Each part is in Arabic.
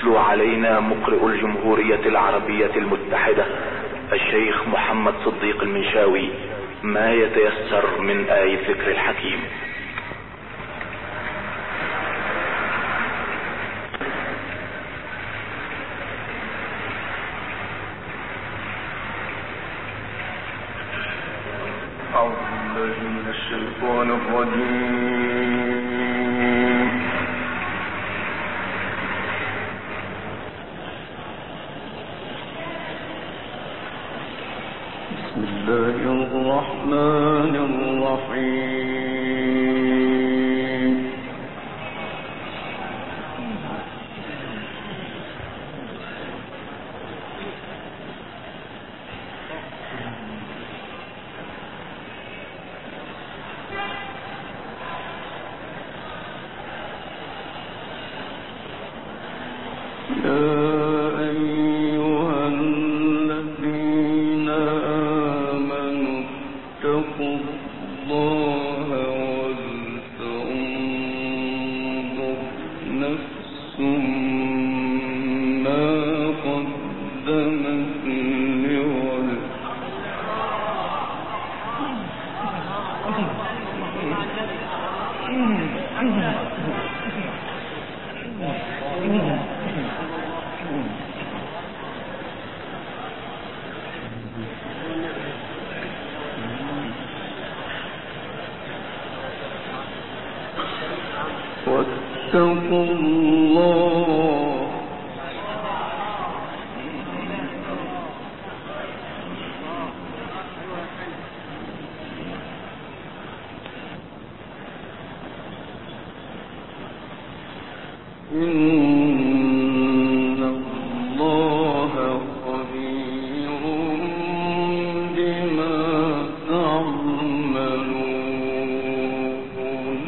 يتلو علينا مقرئ الجمهورية العربية المتحدة الشيخ محمد صديق المنشاوي ما يتيسر من آي الذكر الحكيم. أعوذ بالله من الشيطان الرجيم. بسم الله الرحمن الرحيم. واتقوا الله إن الله خبير بما تعملون.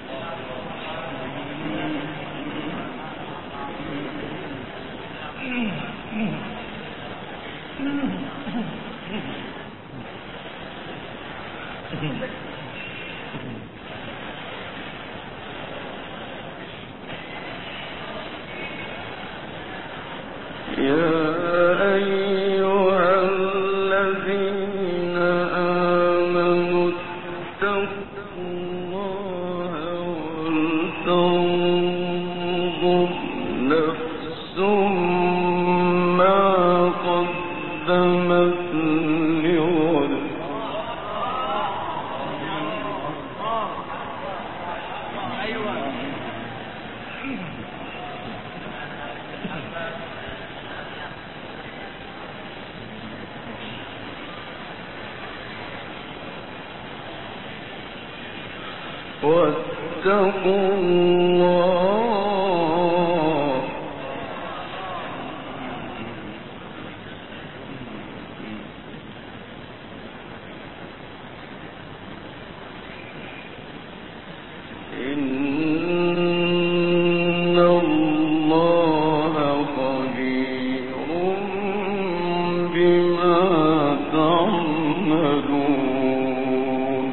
يا أيها الذين آمنوا اتقوا الله ولتنظر نفس ما قدمت لغد. واتقوا الله إن الله خبير بما تعملون.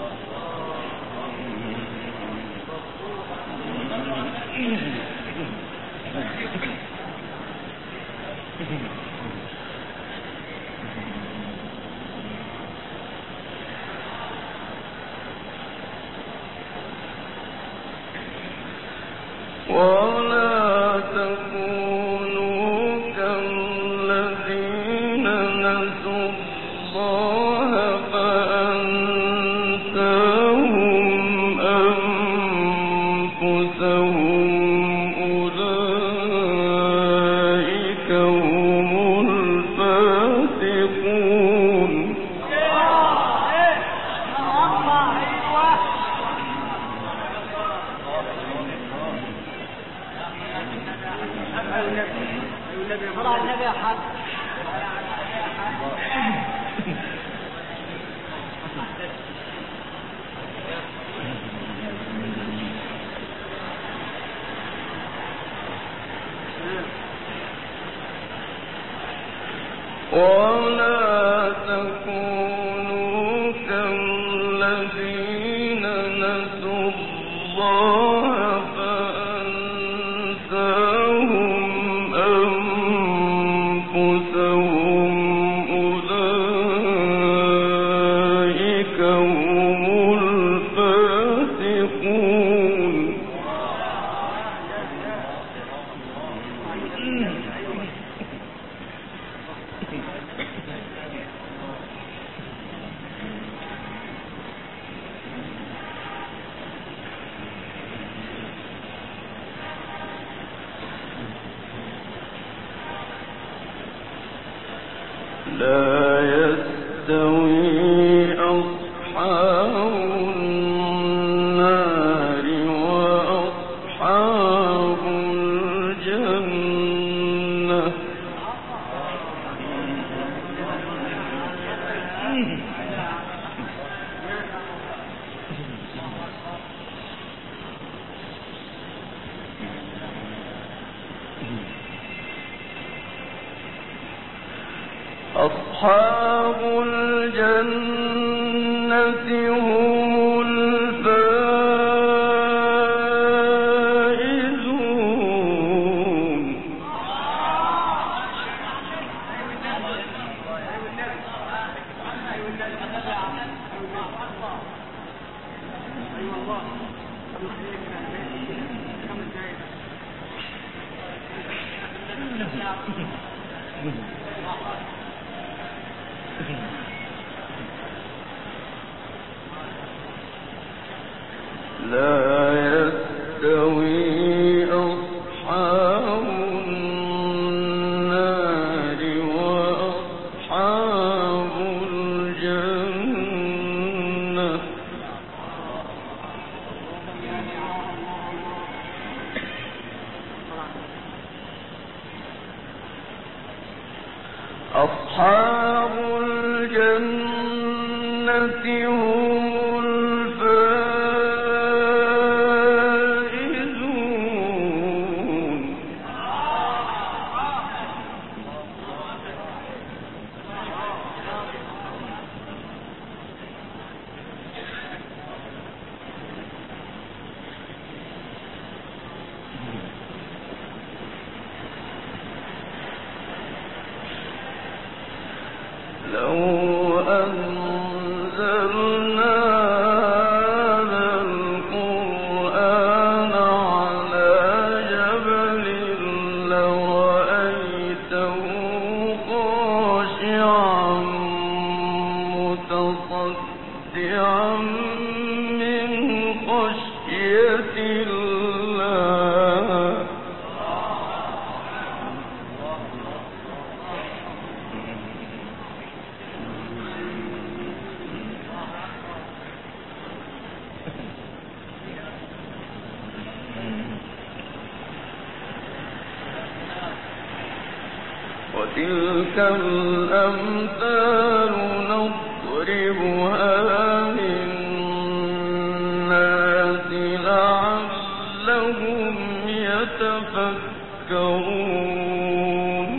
ولا تكونوا كالذين نسوا الله فأنساهم أنفسهم أولئك هم الفاسقون. ولا تكونوا كالذين نسوا الله فأنساهم لا يستوي أصحاب النار وأصحاب الجنة أصحاب الجنة هم الفائزون لا يستوي أصحاب النار وأصحاب الجنة أصحاب الجنة هم الفائزون لو أنزلنا هذا القرآن على جبل لرأيته خاشعا متصدعا من خشية الله وتلك الأمثال نضربها للناس لعلهم يتفكرون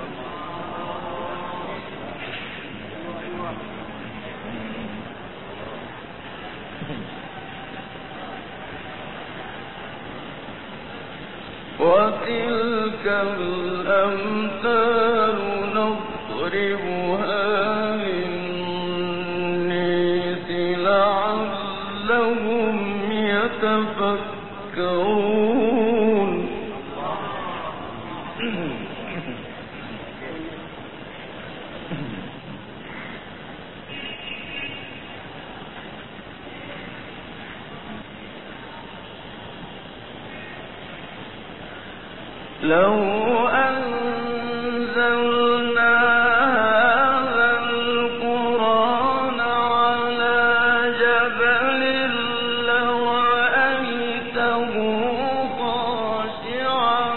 وتلك الأمثال نضربها للناس لعلهم يتفكرون لو أنزلنا هذا القرآن على جبل لرأيته خاشعا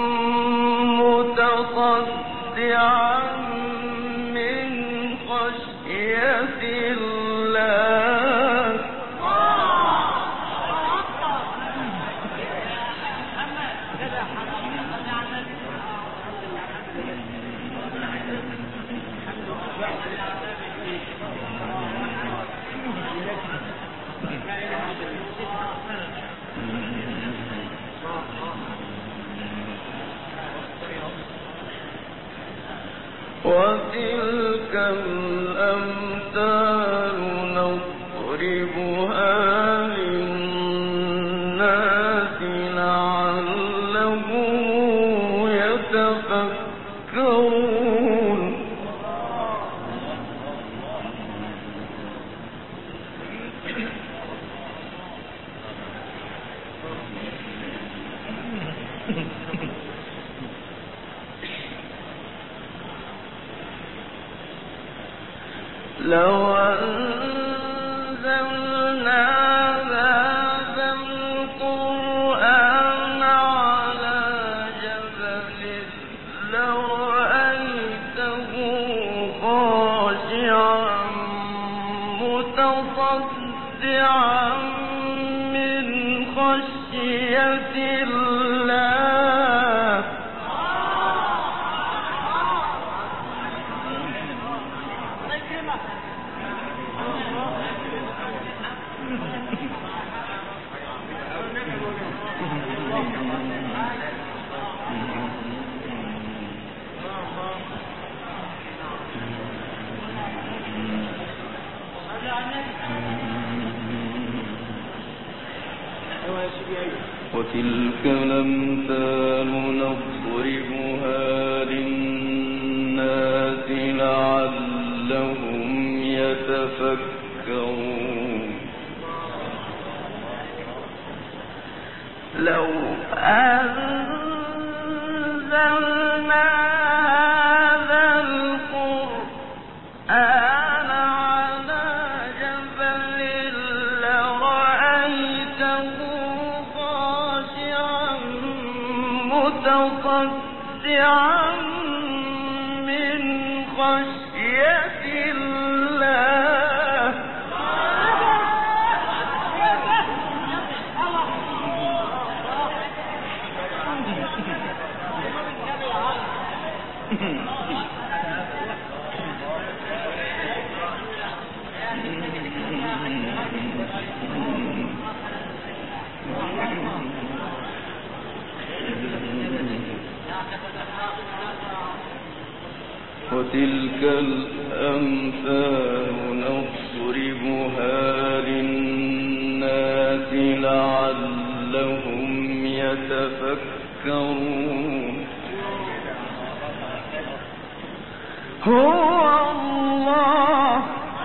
متصدعا من خشية الله وتلك الأمثال نضربها للناس لعلهم يتفكرون لو أنزلنا هذا القرآن على جبل لرأيته خاشعا متصدعا من خشية الله. وتلك الأمثال نضربها للناس لعلهم يتفكرون. لو أنزلنا هذا القرآن على جبل لرأيته خاشعا متصدعا من خشية الله. وتلك الأمثال نضربها للناس لعلهم يتفكرون. هو الله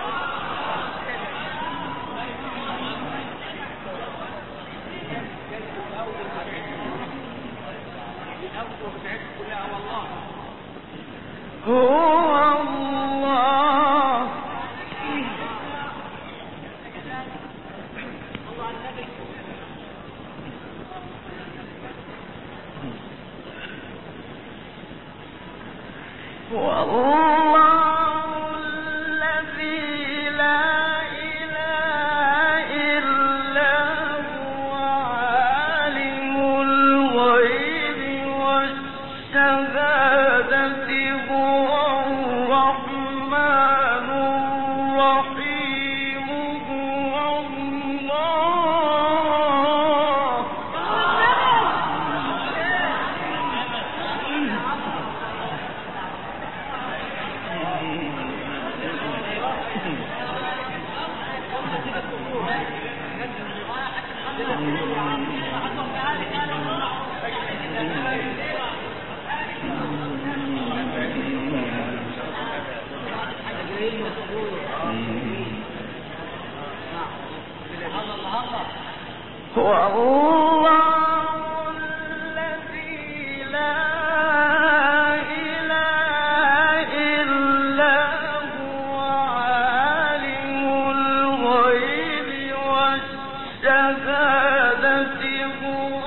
والله الذي لا إله إلا هو عالم الغيب والشهادة هو الرحمن الرحيم هو الله. هو الله الذي لا إله إلا هو عالم الغيب والشهادة هو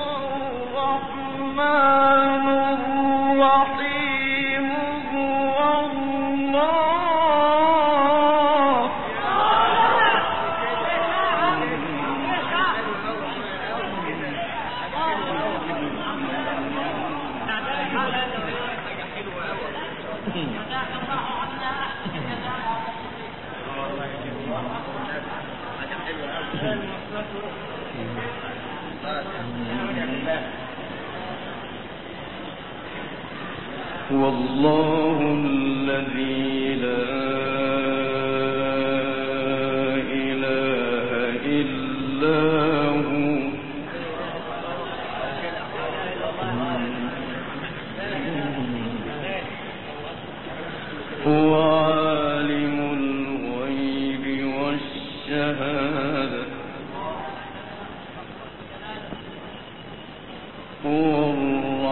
الرحمن الرحيم هو الله. هو الله الذي لا إله إلا هو. هو عالم الغيب والشهادة هو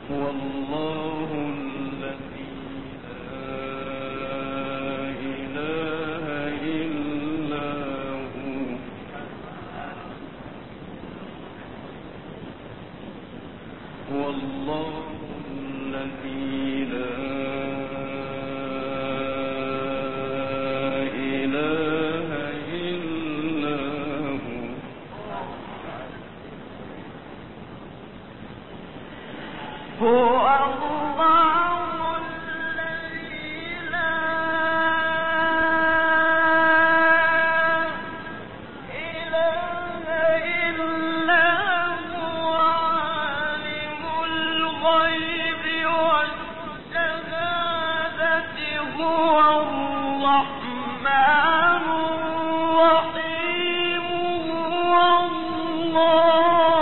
هو الله الذي لا إله إلا هو الله الذي لا إله إلا هو الله الذي لا إله إلا هو عالم الغيب والشهادة هو الرحمن الرحيم هو الله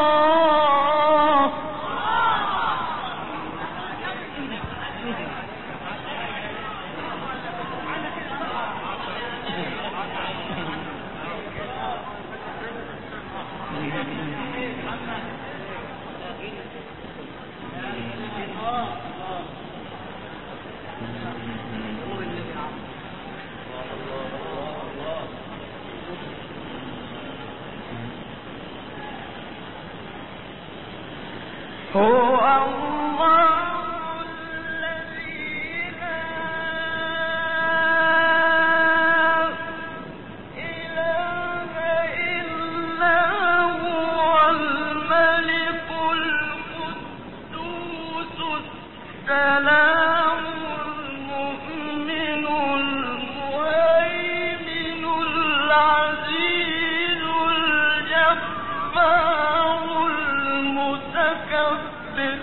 هو الله الذي لا إله إلا هو الملك القدوس السلام المؤمن المهيمن العزيز الجبار المتكبر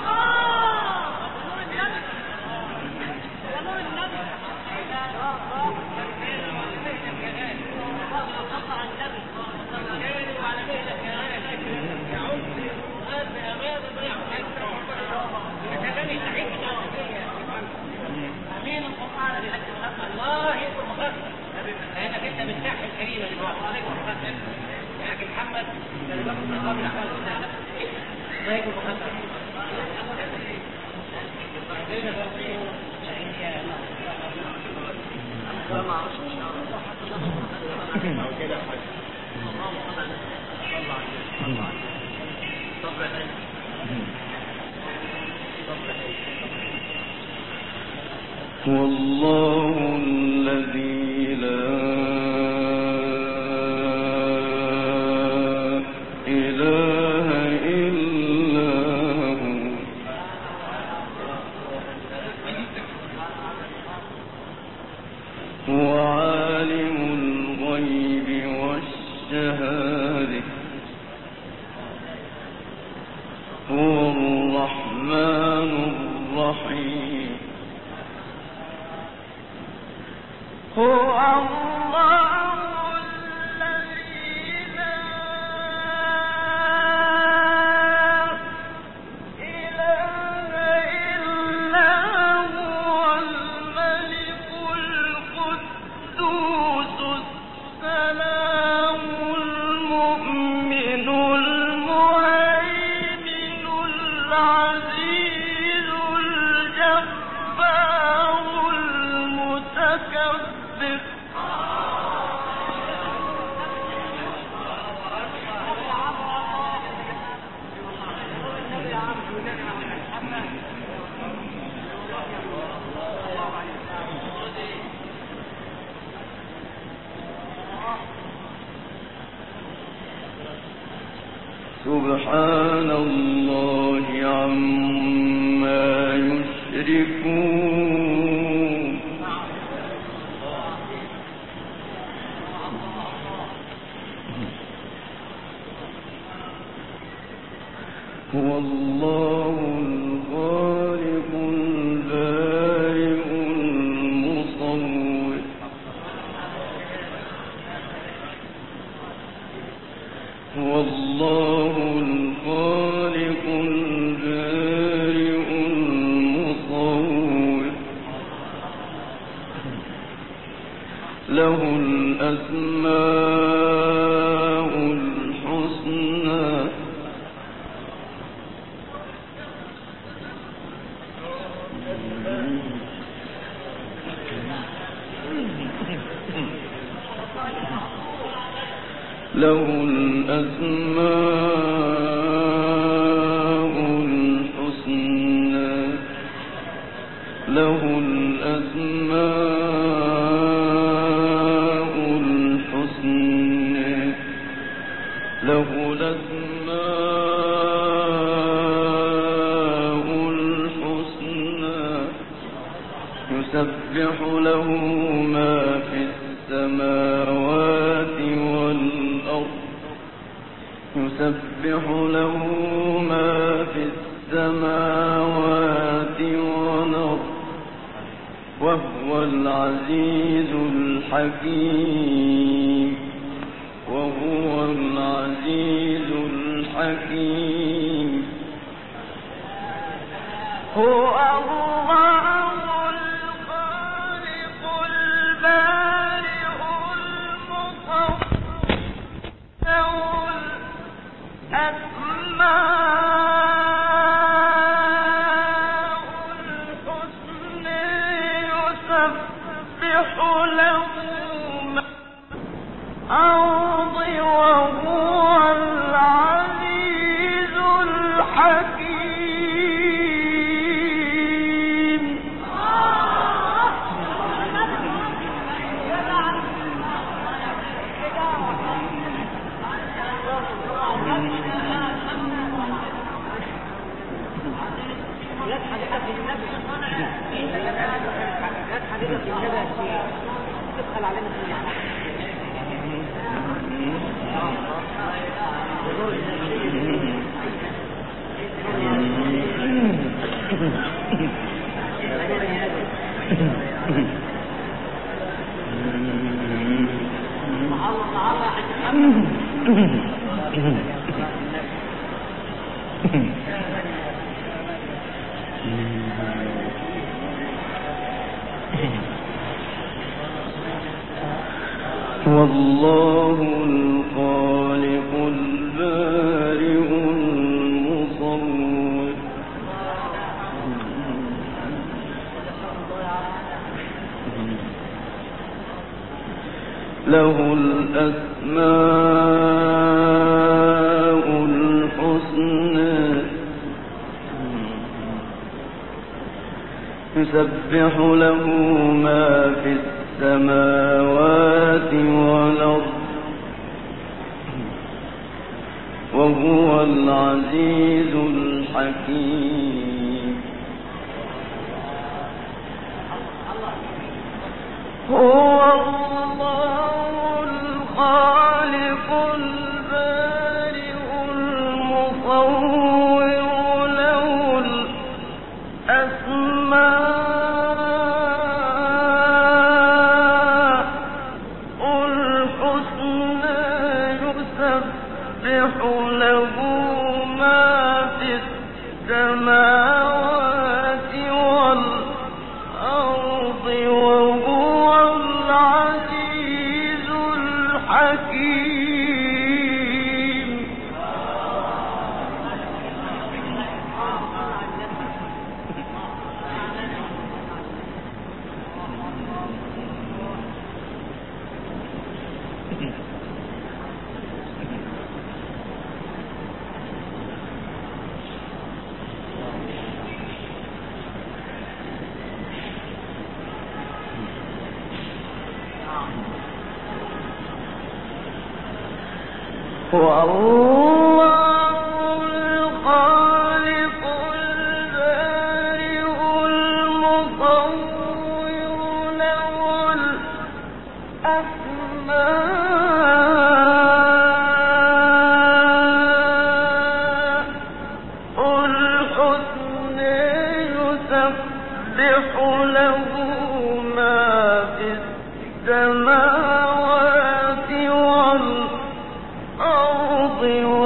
هو الله الذي لا إله إلا هو عالم الغيب والشهادة هو الرحمن الرحيم هو الله الذي لا إله إلا هو الملك القدوس السلام المؤمن المهيمن العزيز الجبار المتكبر سبحان الله عما يشركون هو الله الخالق البارئ المصور هو الله الخالق البارئ المصور له الأسماء الحسنى له الأسماء الحسنى له الأسماء الحسنى له الأسماء الحسنى يسبح له ما في السماوات والأرض يسبح له ما في السماوات والأرض وهو العزيز الحكيم وهو العزيز الحكيم هو الله الخالق البارئ المصور له الأسماء الحسنى يسبح له ما في الأرض وهو العزيز الحكيم والله الخالق البارئ المصور له الأسماء الحسنى يسبح له ما في السماوات والأرض وهو العزيز الحكيم هو الله الخالق البارئ المصور له الأسماء الحسنى يسبح له ما في السماوات والأرض وهو العزيز الحكيم هو الله الخالق البارئ المصور له الأسماء الحسنى يسبح له ما في السماوات والأرض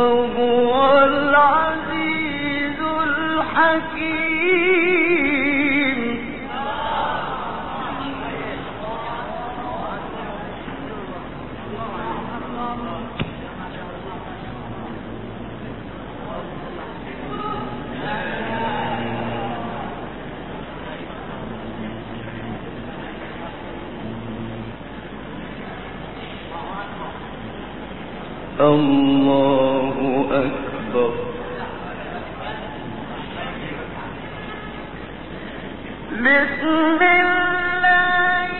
الله أكبر. بسم الله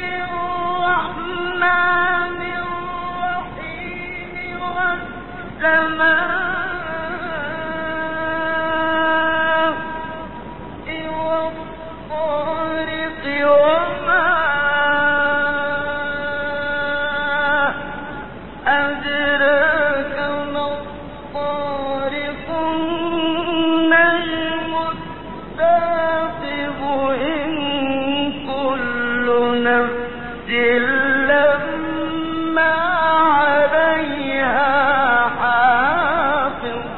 الرحمن الرحيم والسماء والطارق وما أدراك ما الطارق النجم الثاقب إن كل نفس لما عليها حافظ.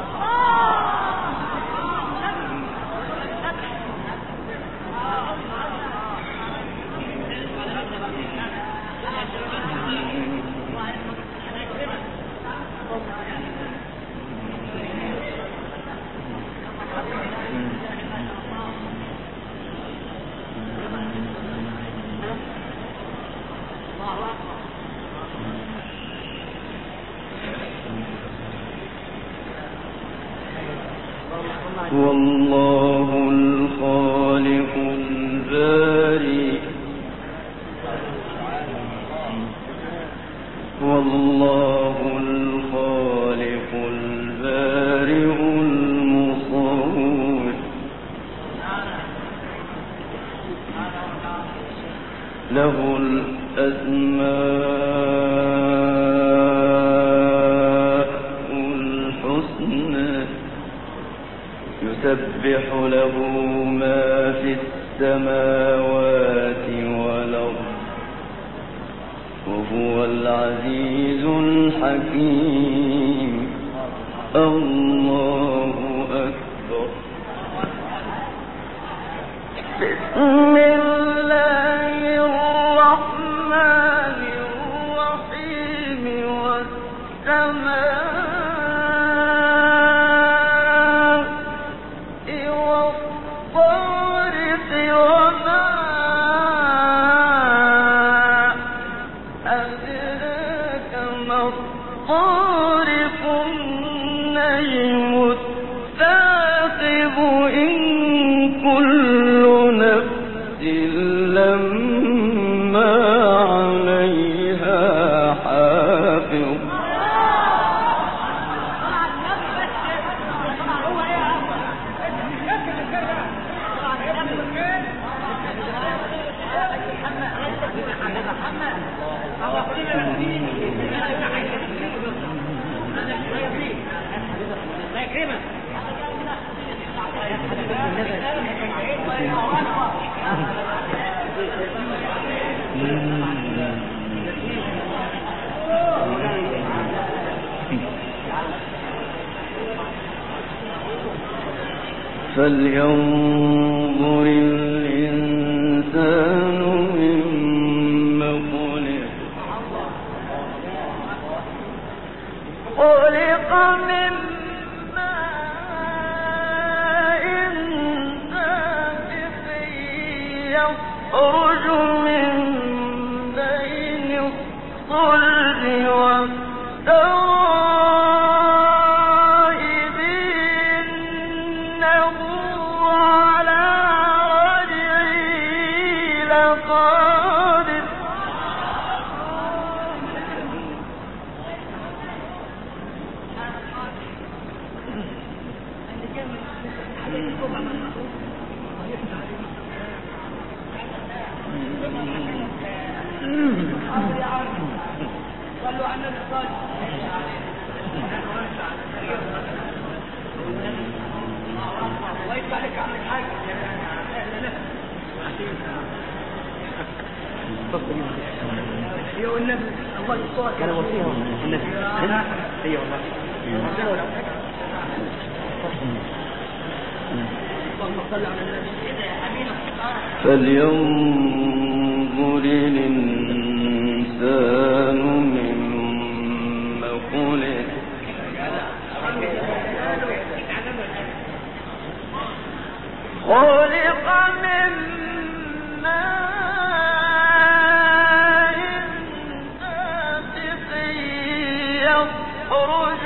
والله الخالق البارئ والله الخالق البارئ المصور له الأسماء الحسنى يسبح له ما في السماوات والأرض وهو العزيز الحكيم. الله أكبر. بسم الله الرحمن الرحيم والسماء والطارق وما أدراك ما الطارق النجم الثاقب إن كل نفس لما عليها حافظ. فلينظر الإنسان مما خلق من ماء دافق يخرج من بين الصلب والترائب إنه على رجعه لقادر. كان وصيهم النبي. اي والله. فلينظر الإنسان مما خلق خلق من ماء دافق يخرج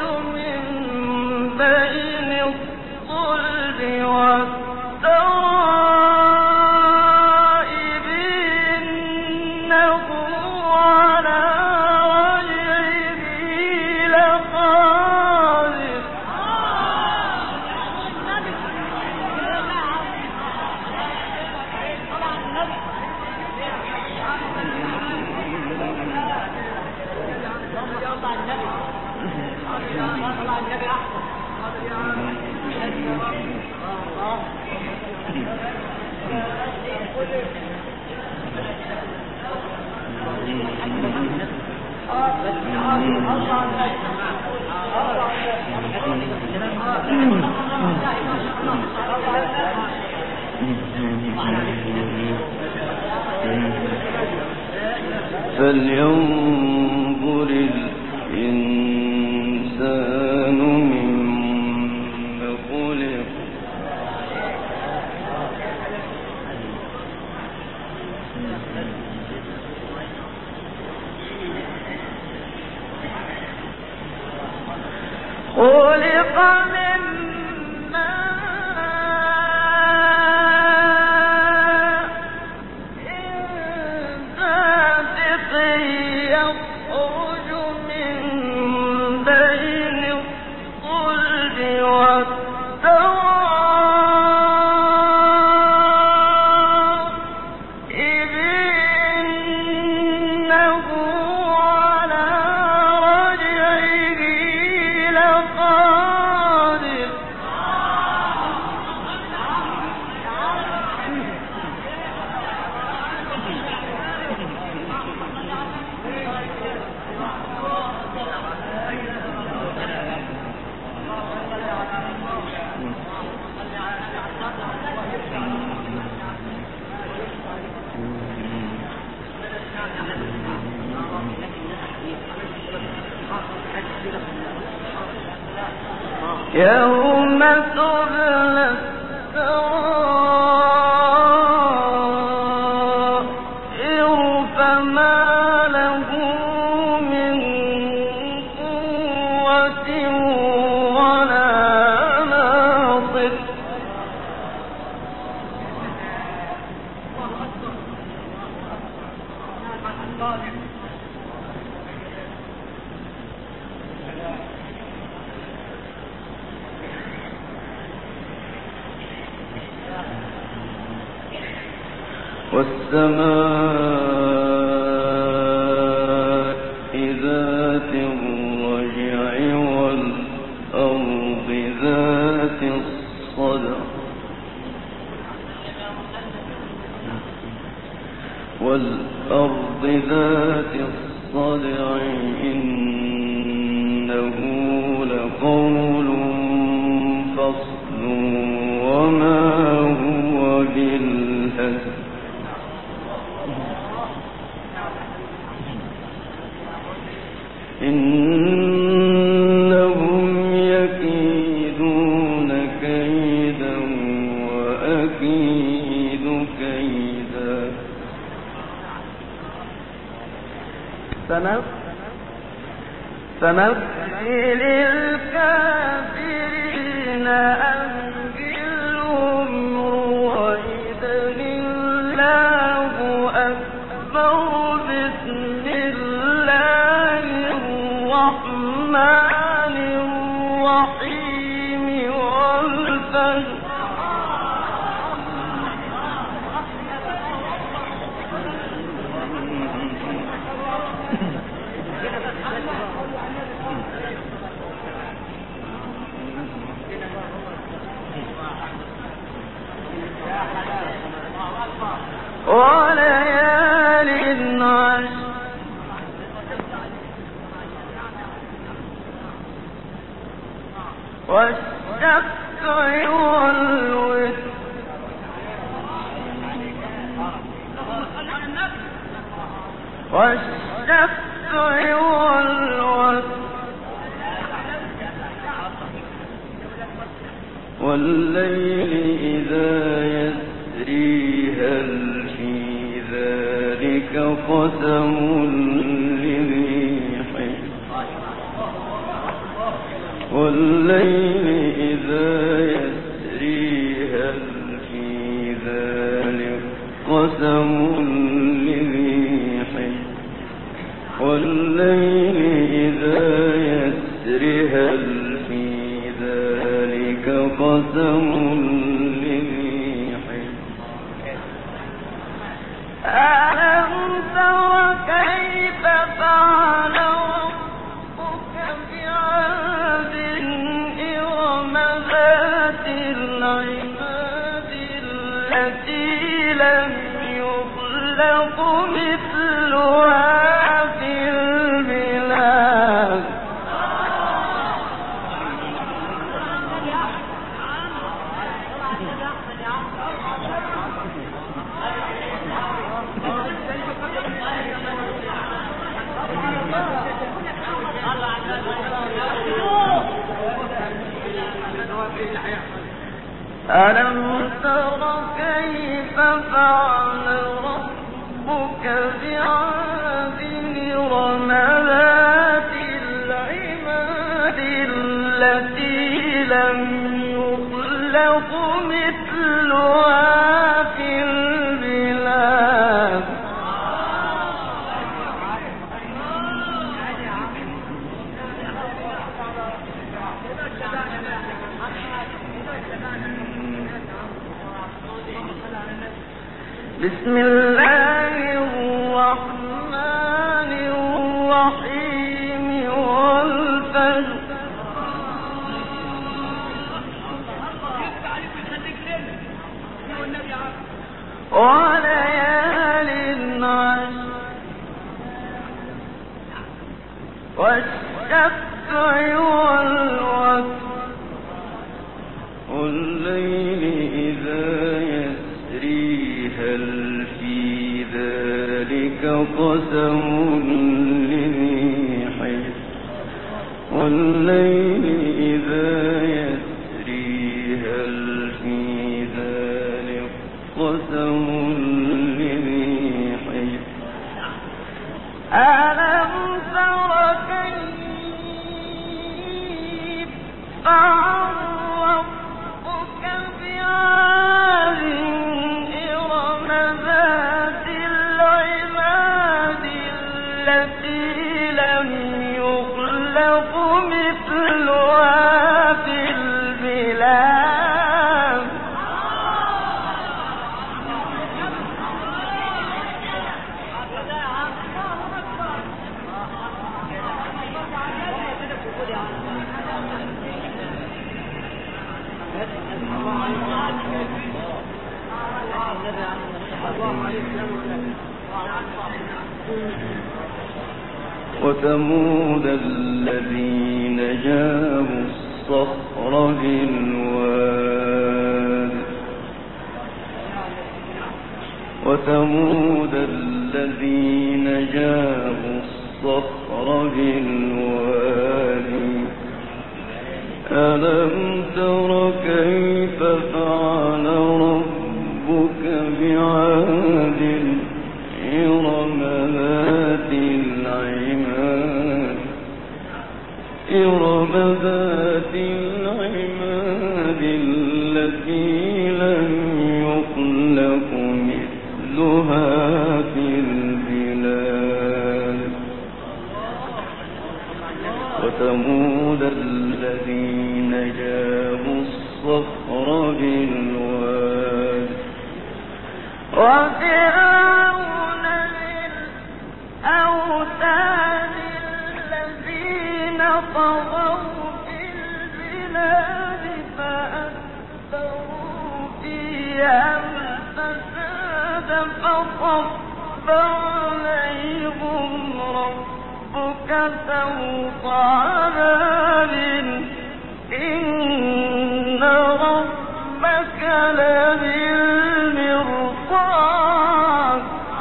فلينظر الإنسان مما خلق خلق من يوم تبلى السرائر فما له من قوة ولا ناصر والسماء ذات الرجع والأرض ذات الصدع إنه لقول فصل وما هو بالهزل إنهم يكيدون كيدا وأكيد كيدا فمثل الكافرين أمهلهم رويدا الله أكبر بسم الله الرحمن الرحيم والفجر وليال عشر والشفع والوتر والليل إذا يسري هل في ذلك قسم لذي حجر والليل إذا يسري هل في ذلك قسم لذي حجر والليل إذا يسري هل في ذلك قسم لذي حجر ألم تر كيف فعل ربك بعاد إرم ذات مثلها في البلاد ألم تر كيف فعل ربك بعاد إرم ذات العماد التي لم يخلق مثلها في البلاد بسم الله الرحمن الرحيم والفجر وليال عشر والشفع والوتر والليل إذا يسري هل في ذلك قسم لذي حجر والليل إذا يسري هل في ذلك قسم لذي حجر ألم تر كيف فعل ربك بعاد إرم ذات العماد التي لم يخلق مثلها في البلاد وثمود الذين جابوا الصخر بالواد وثمود الذين جابوا الصخر بالواد ألم تر كيف فعل ربك بعاد إرم ذات العماد إرم ذات العماد التي لم يخلق مثلها في البلاد وثمود الذين جابوا الصخر بالواد وفرعون بالأوتاد الذين طغوا في البلاد فأكثروا فيها الفساد فصب عليهم ربك سوط عذاب إن ربك لبالمرصاد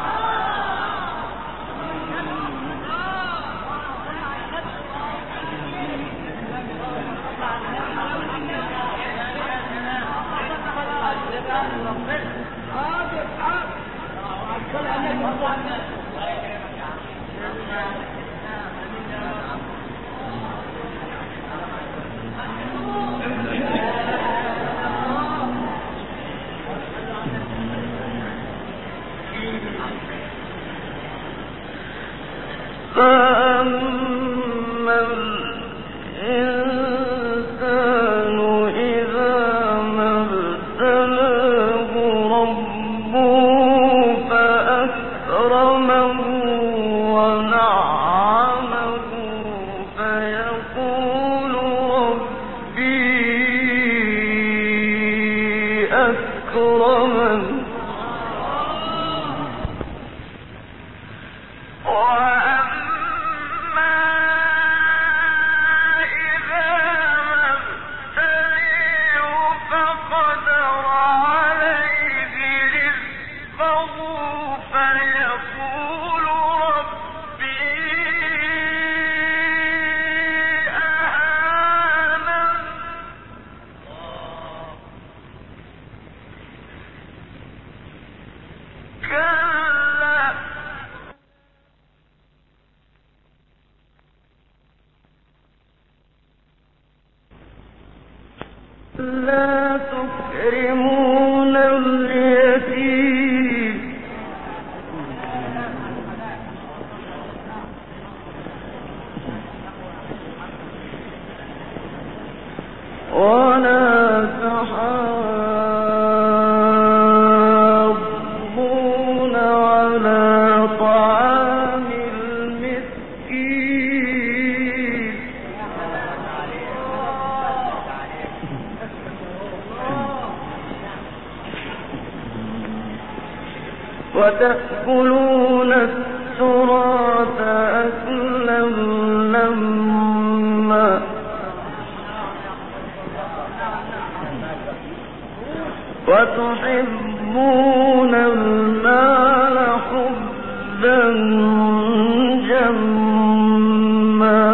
فأما الإنسان إذا ما ابتلاه ربه فأكرمه ونعمه فيقول ربي أكرمن فقدر عليه رزقه فيقول ربي أهانن كلا لا تكرمون اليتيم ولا تحاضون على طعام المسكين وتأكلون التراث أكلا لما وتحبون المال حبا جما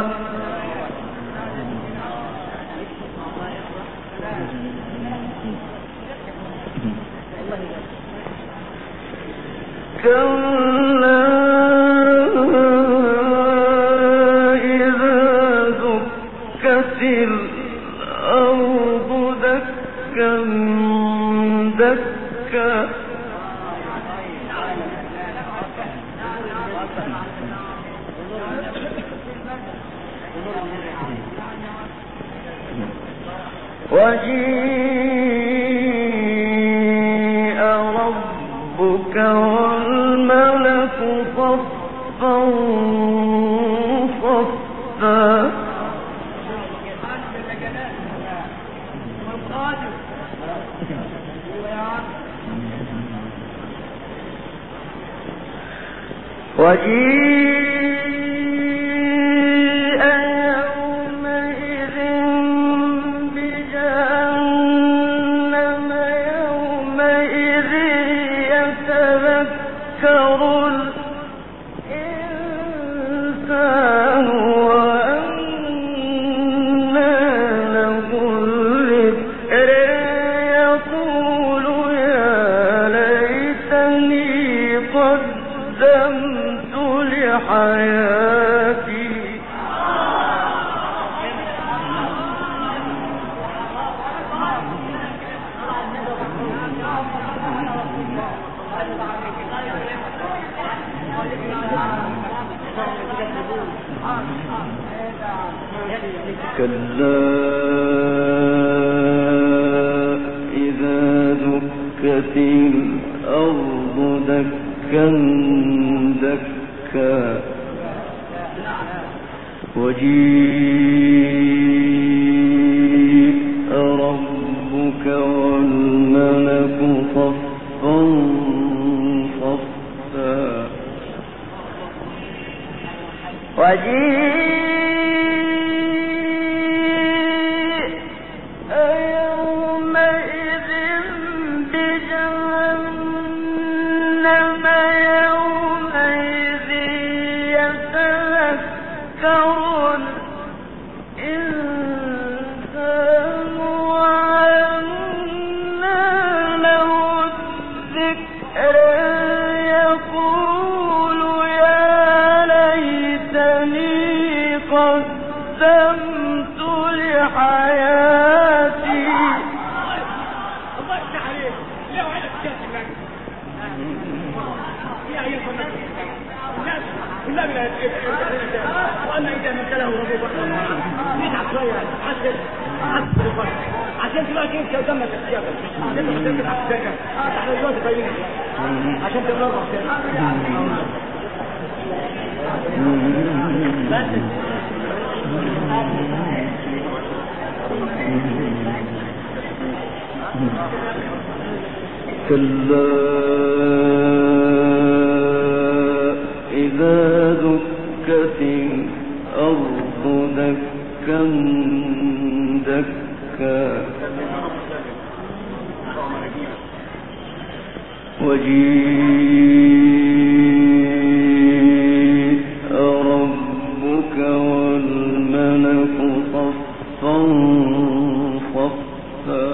كلا إذا دكت الأرض دكا دكا وجيء ربك والملك صفا صفا وجيء يومئذ بجهنم يومئذ يتذكر الإنسان وأنى له الذكر يقول يا ليتني قدمت لحياتي كلا إذا دكت الأرض دكا دكا وجيء ربك والملك صفا صفا وجيء يومئذ بجهنم يومئذ يتذكر الإنسان وأنى له الذكر يقول يا ليتني قدمت لحياتي الله يفتح عليك لا وعدك كاتب يا ايها الناس بالله وأن إذا مثله ربوبا يتعب شوية عشان تلاقي انت قدامك السياقة عشان تقدر تحسكها تحت الوقت بينك عشان تبلغ كلا إذا دكت الأرض دكا دكا وجيء ربك والملك صفا صفا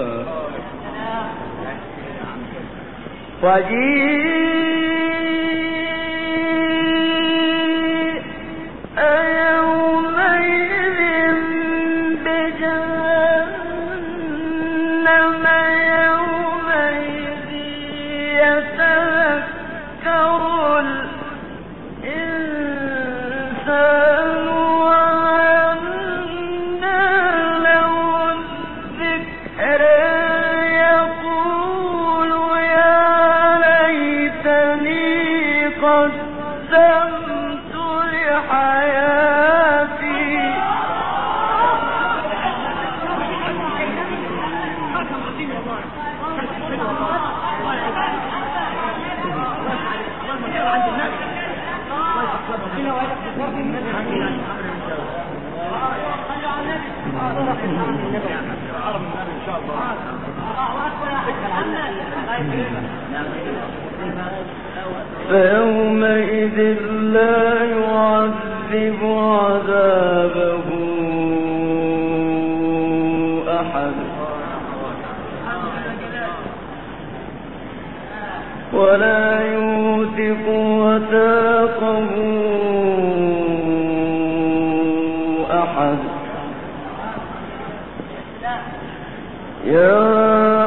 فيومئذ لا يعذب عذابه أحد ولا يوثق وثاقه أحد يا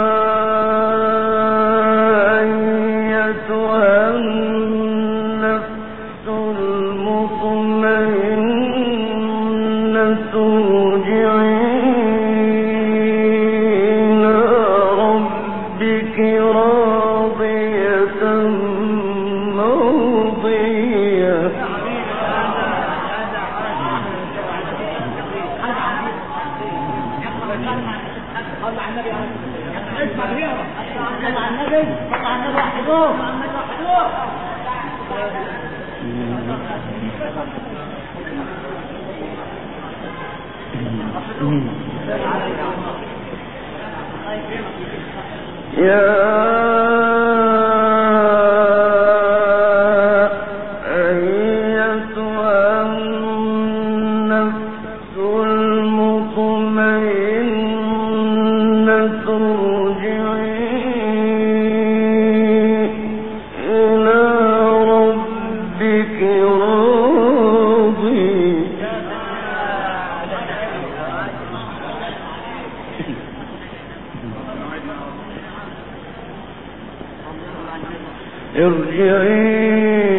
ارجعي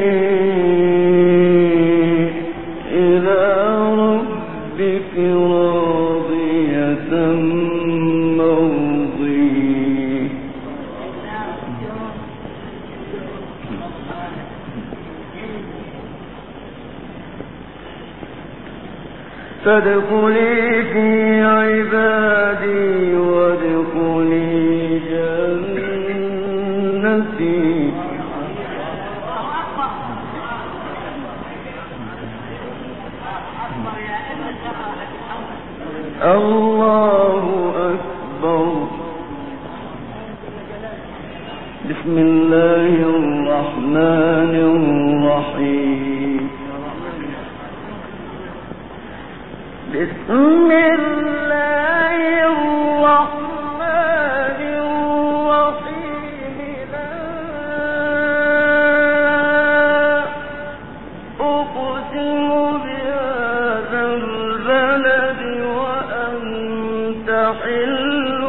إلى ربك راضية مرضية فادخلي في عبادي وادخلي جنتي الله أكبر. بسم الله الرحمن الرحيم. بسم الله الرحمن الرحيم. لا أقسم بهذا البلد وأنت حل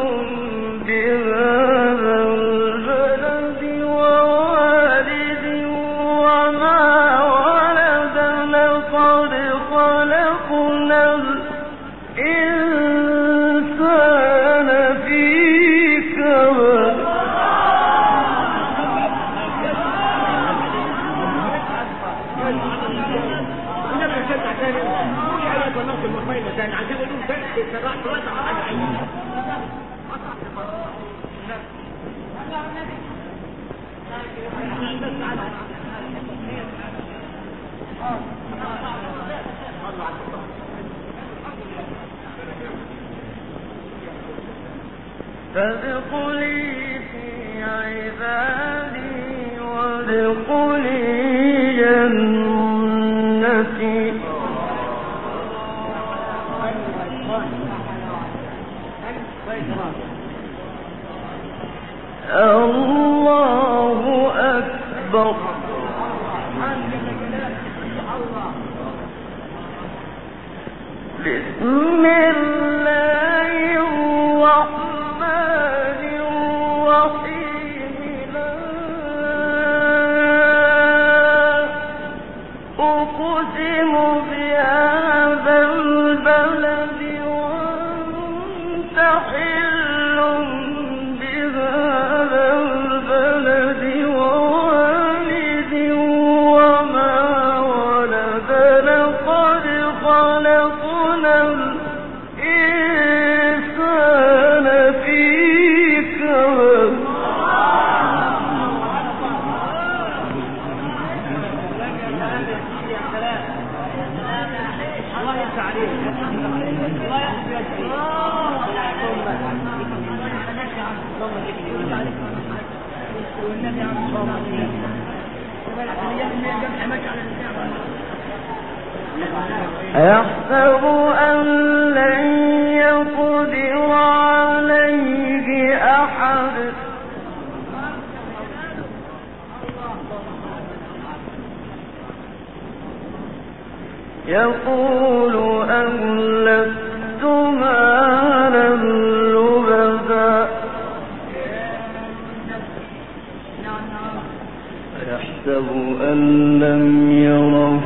بهذا البلد ووالد وما ولد لقد خلقنا الإنسان في كبد. فادخلي في عبادي ادخلي جنتي الله أكبر. بسم الله الرحمن الرحيم. لا أقسم بهذا البلد وأنت حل بهذا البلد ووالد وما ولد. لقد خلقنا الإنسان في كبد. أيحسب أن لن يقدر عليه أحد. يقول أهلكت مالا لبدا. أيحسب أن لم يره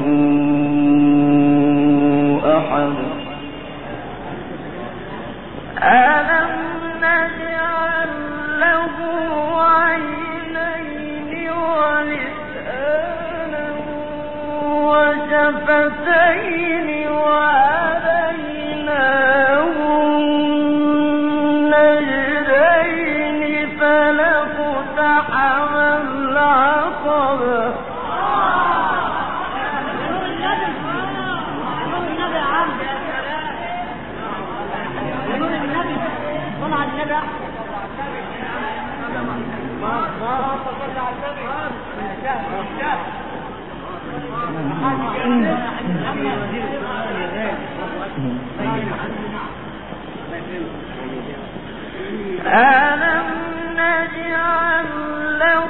أحد. ألم نجعل له عينين ولسانا وشفتين وهديناه النجدين فلاقتحم العقبة. ألم نجعل له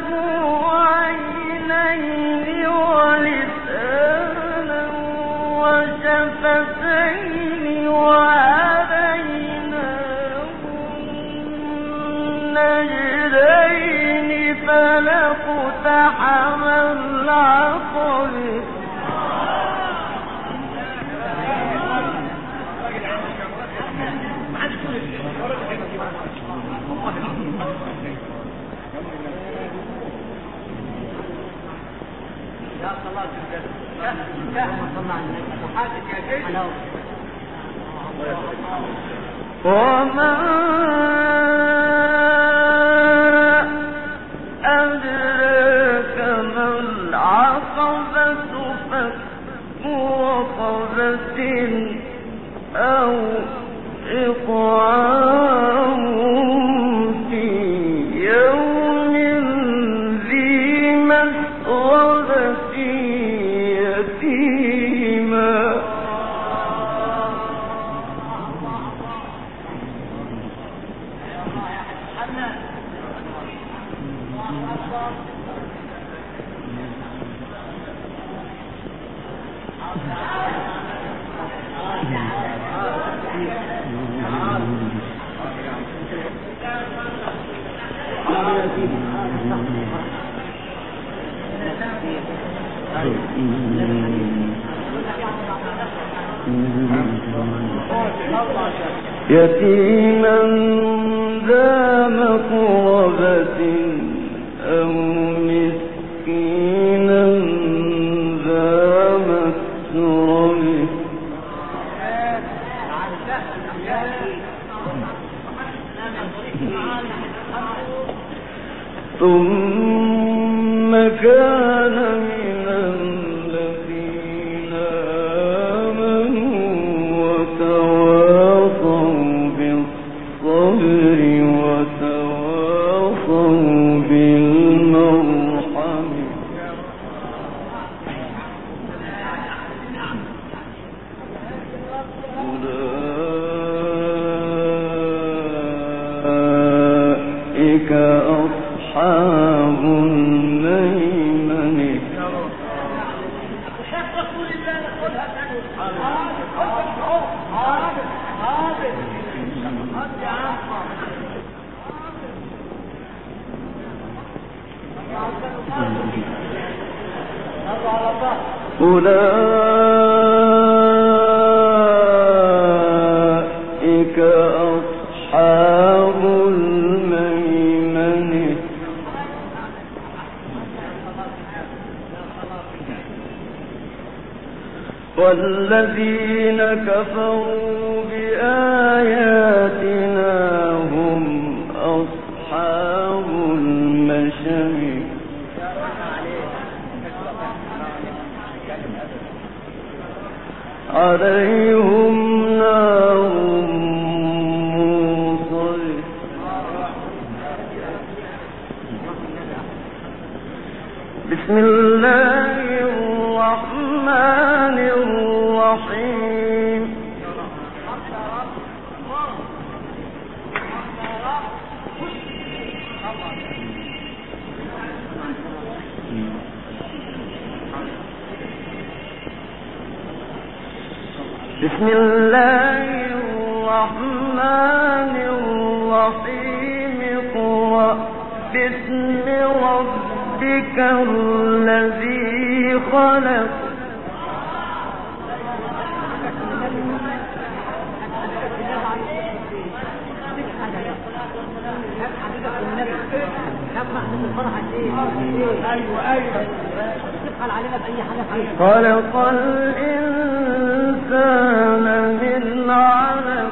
عينين ولسانا وشفتين وهديناه النجدين فلاقتحم العقبة. وما أدراك ما العقبة. فك رقبة أو إطعام في يوم ذي مسغبة يتيما. يتيما ذا مقربة أو مسكينا ذا مسربة. ثم كان من الذين آمنوا وتواصوا بالصبر وتواصوا بالمرحمة. أصحاب الميمنة أولئك أصحاب الميمنة والذين كفروا بآياتنا هم أصحاب المشأمة عليهم نار موصد بسم الله الرحمن الرحيم بسم الله الرحمن الرحيم اقرأ باسم ربك الذي خلق خلق الإنسان من علق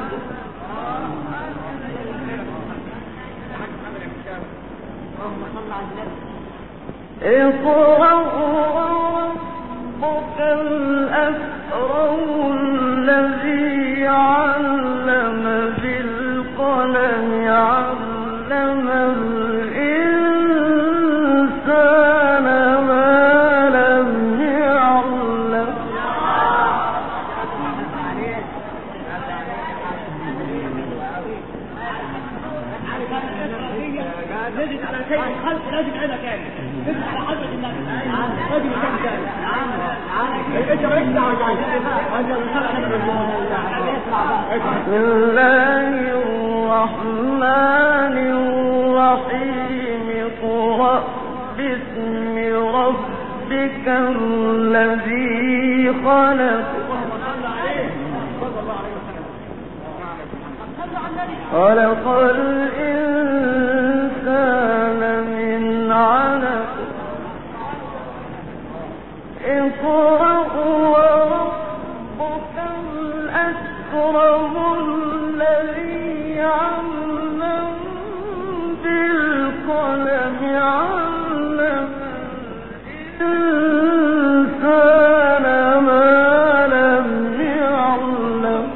اقرأ وربك الأكرم الذي علم بالقلم علم الإنسان ما لم يعلم نجد على شيء الخلق لازم عينك كامل نجد على حضرة النبي راجل كام كامل انت مالكش بسم الله الرحمن الرحيم اقرأ باسم ربك الذي خلق خلق الإنسان من علق اقرأ وربك الأكرم الذي علم بالقلم علم الإنسان ما لم يعلم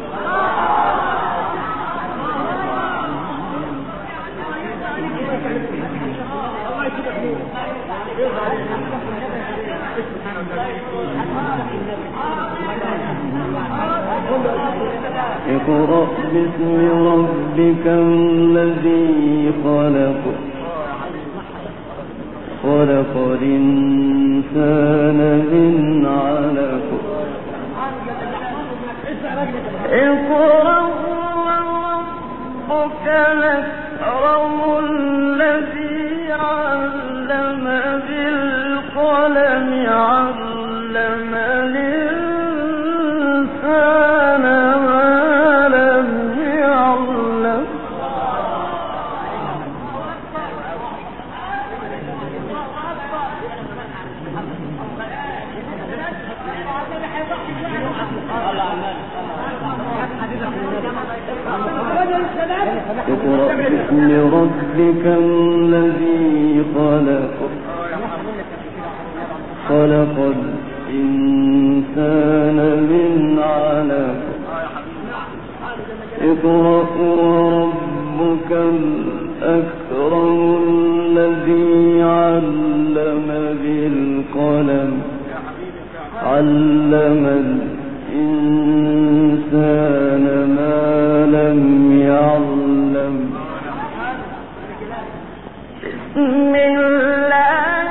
اقرأ باسم ربك الذي خلق خلق الإنسان من علق اقرأ وربك الأكرم الذي علم بالقلم علم الإنسان ما لم يعلم اقرأ باسم ربك الذي خلق خلق الإنسان من علق اقرأ وربك الأكرم الذي علم بالقلم علم الإنسان ما لم يعلم بسم الله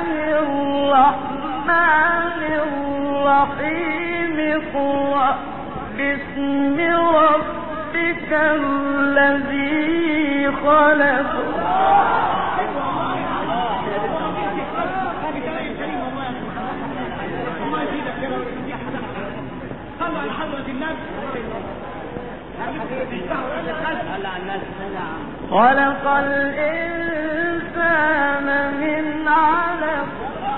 الرحمن الرحيم اقرأ باسم ربك الذي خلق خلق الإنسان من علق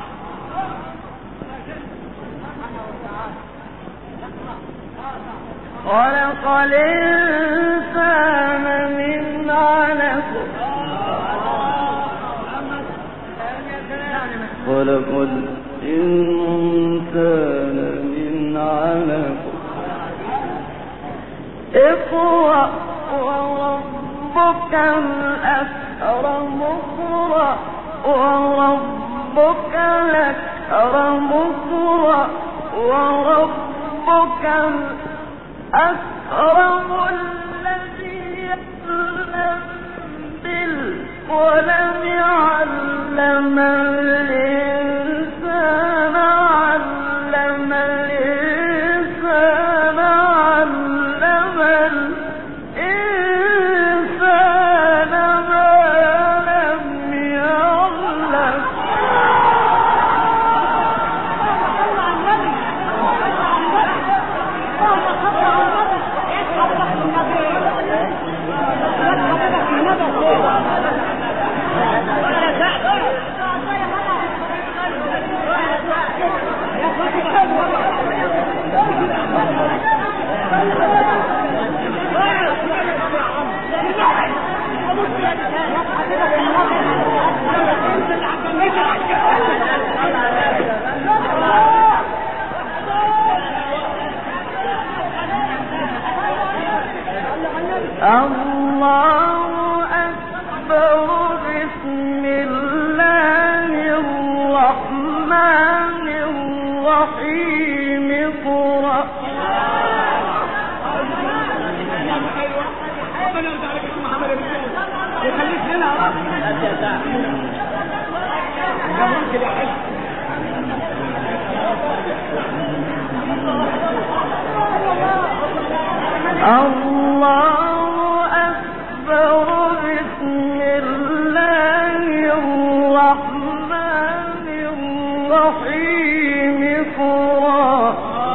خلق الإنسان من علق خلق الإنسان من علق اقرأ وربك الأكرم اقرأ وربك الأكرم اقرأ وربك الأكرم الذي علم بالقلم علم الإنسان علم الإنسان علم الإنسان ما لم يعلم الله أكبر بسم الله الرحمن الرحيم اقرأ الله أكبر بسم الله الرحمن الرحيم اقرأ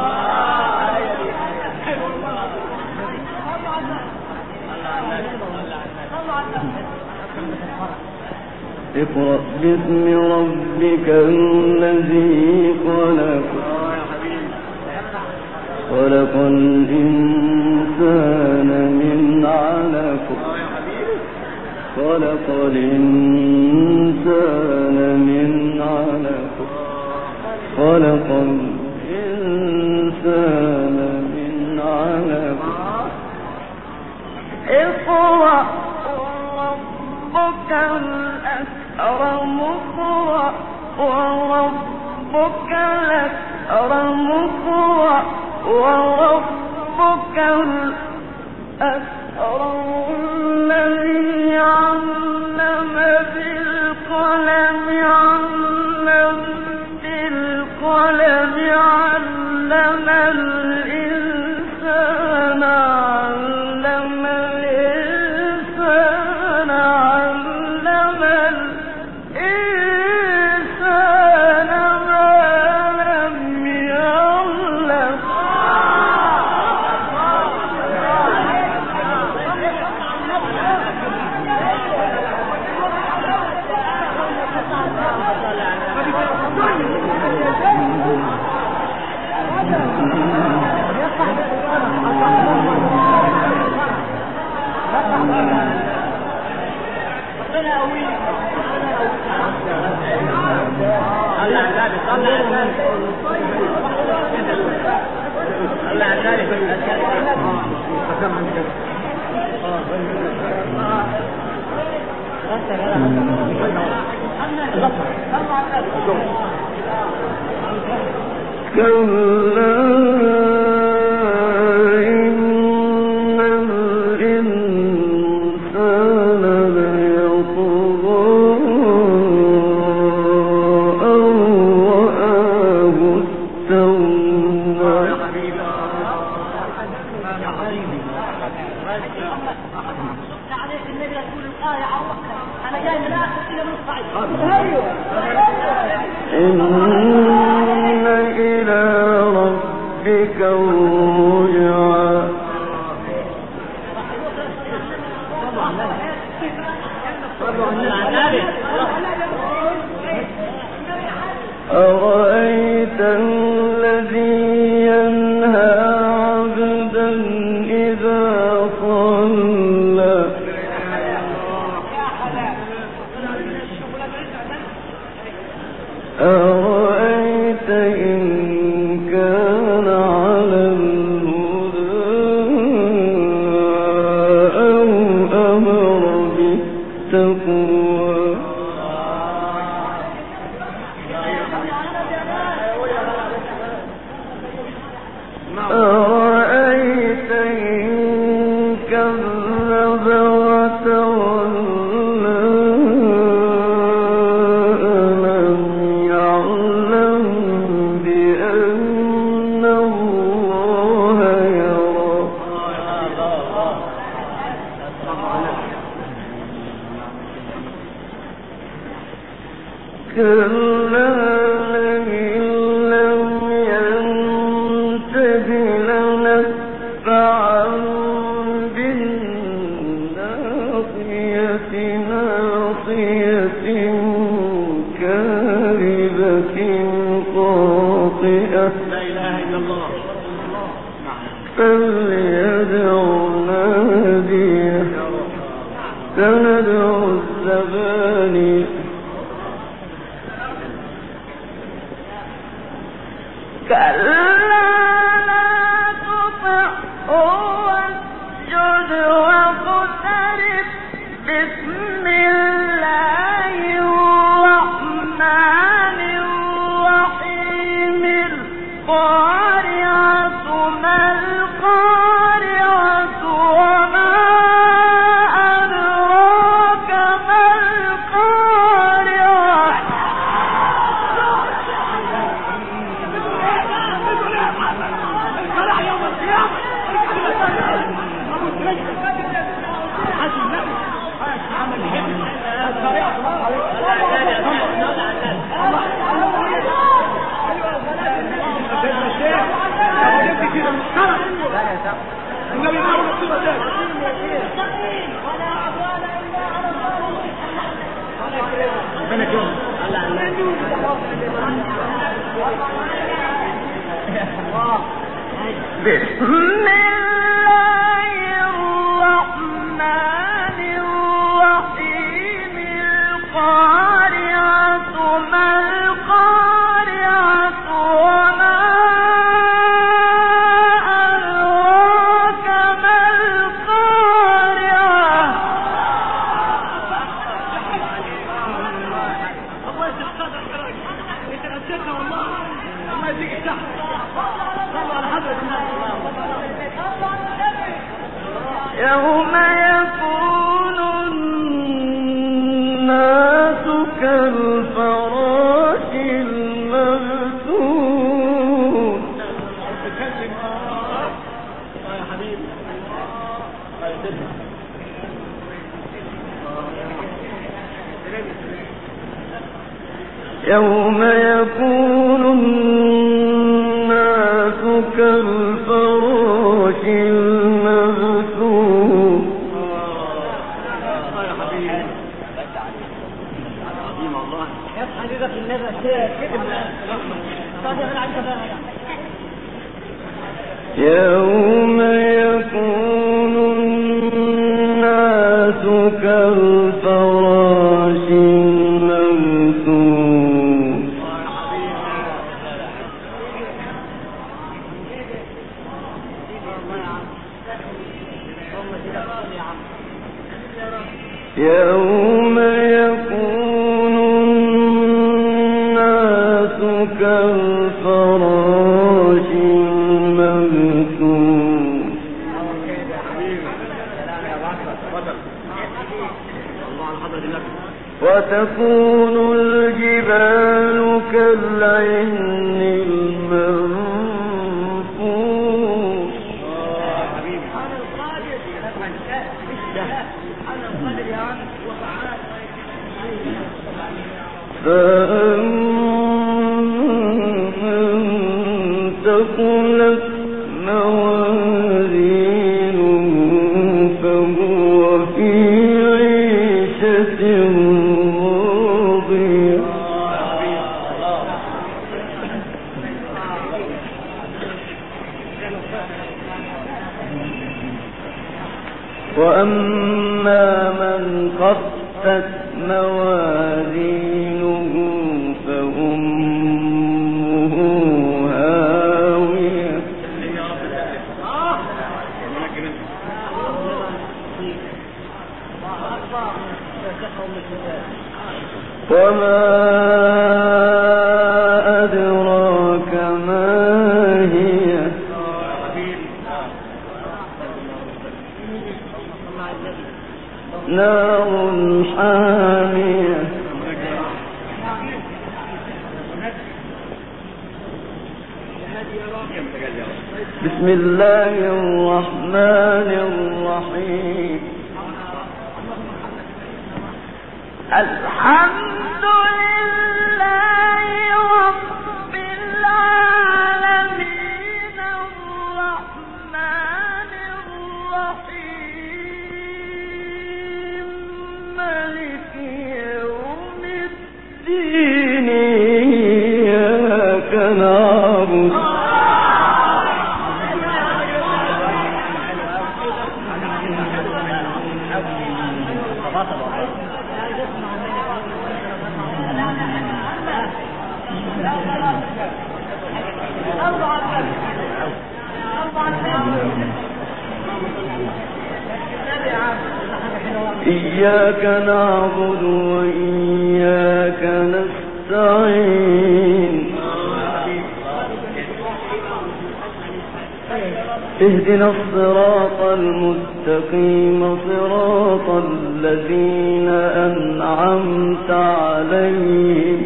اقرأ باسم ربك الذي خلق خلق الإنسان من علق خلق الإنسان من علق خلق الإنسان من علق اقرأ وربك الأكرم اقرأ وربك الأكرم اقرأ وربك الأكرم الذي علم بالقلم علم بالقلم علم الإنسان علم الإنسان علم الإنسان ما لم يعلم الإنسان ليطغى إن إلى ربك الرجعى أرأيت الذي ينهى عبدا إذا صلى أرأيت إن كان على الهدى أو أمر بالتقوى أرأيت إن كذب وتولى ألم يعلم بأن الله يرى كلا لئن لم ينته لنسفعا بالناصية ناصية كاذبة خاطئة لا اله الا الله. فليدع ناديه سندع الزباني كلا لا تطعه واسجد واقترب بسم الله الرحمن الرحيم القارعة ما القارعة وما أدراك ما القارعة بسم الله الرحمن الرحيم القارعة ما القارعة وما أدراك ما القارعة الله يسعدك انت نسيتنا والله. الله يديك الصحة. صلوا على حضرة النبي. يوم يكون الناس كالفراش المبثوث يا حبيبي. يوم يكون الناس كالفراش المبثوث يا حبيبي. عظيم الله. يا حبيبك النبي كده. صادق عنك بقى. يوم يكون الناس كالفراش المبثوث يوم يكون الناس كالفراش المبثوث وتكون الجبال كالعهن المنفوش ثقلت موازينه فهو في عيشة راضية وأما من خفت موازينه فأمه هاوية وما أدراك ما هي نار حامية بسم الله الرحمن الرحيم الحمد لله رب العالمين الرحمن الرحيم مالك يوم الدين إياك نعبد إياك نعبد وإياك نستعين اهدنا الصراط المستقيم صراط الذين أنعمت عليهم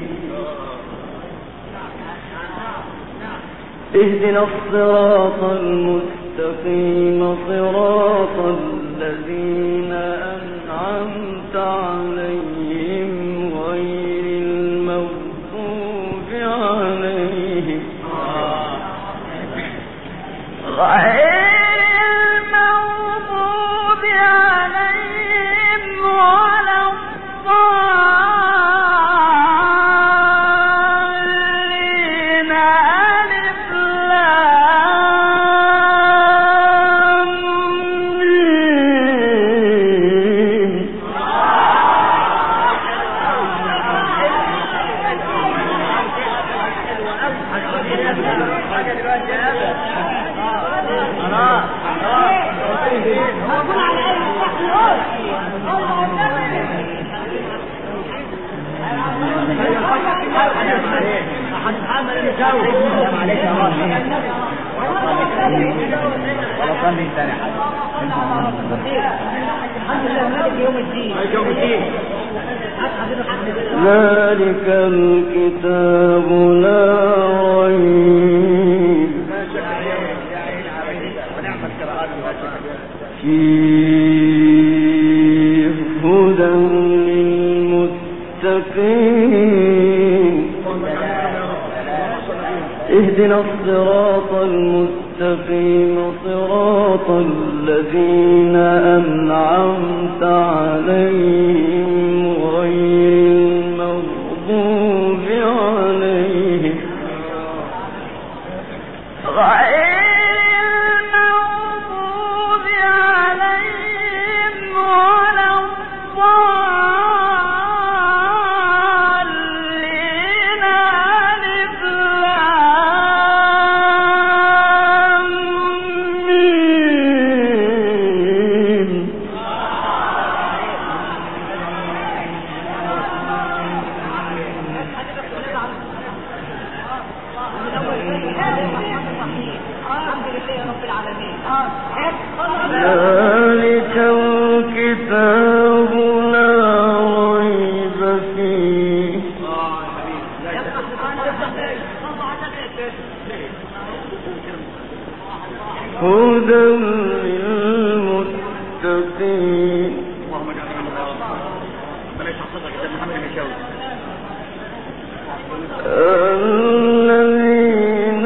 اهدنا الصراط المستقيم صراط الذين أنعمت عليهم غير المغضوب عليهم ولا الضالين ألف لام ميم ذلك الكتاب لا ريب فيه هدى للمتقين اهدنا الصراط المستقيم صراط الذين أنعمت عليهم غير المغضوب عليهم ولا الضالين ألف لام ميم ذلك الكتاب لا ريب فيه هدى للمتقين الذين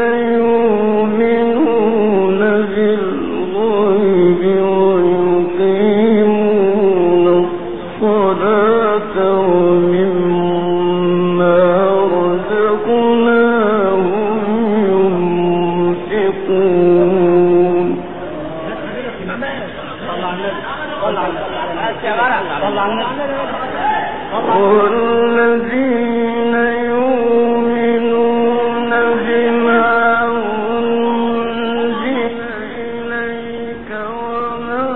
يؤمنون بالغيب ويقيمون الصلاة ومما رزقناهم ينفقون. والذين يؤمنون بما أنزل إليك وما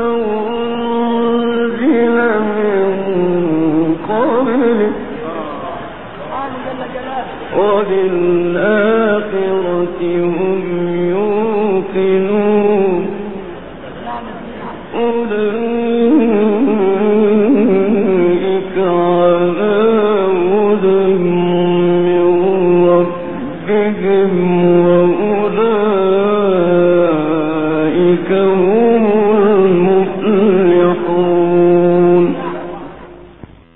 أنزل من قبلك وبالآخرة هم يوقنون. أولئك على هدى من ربهم وأولئك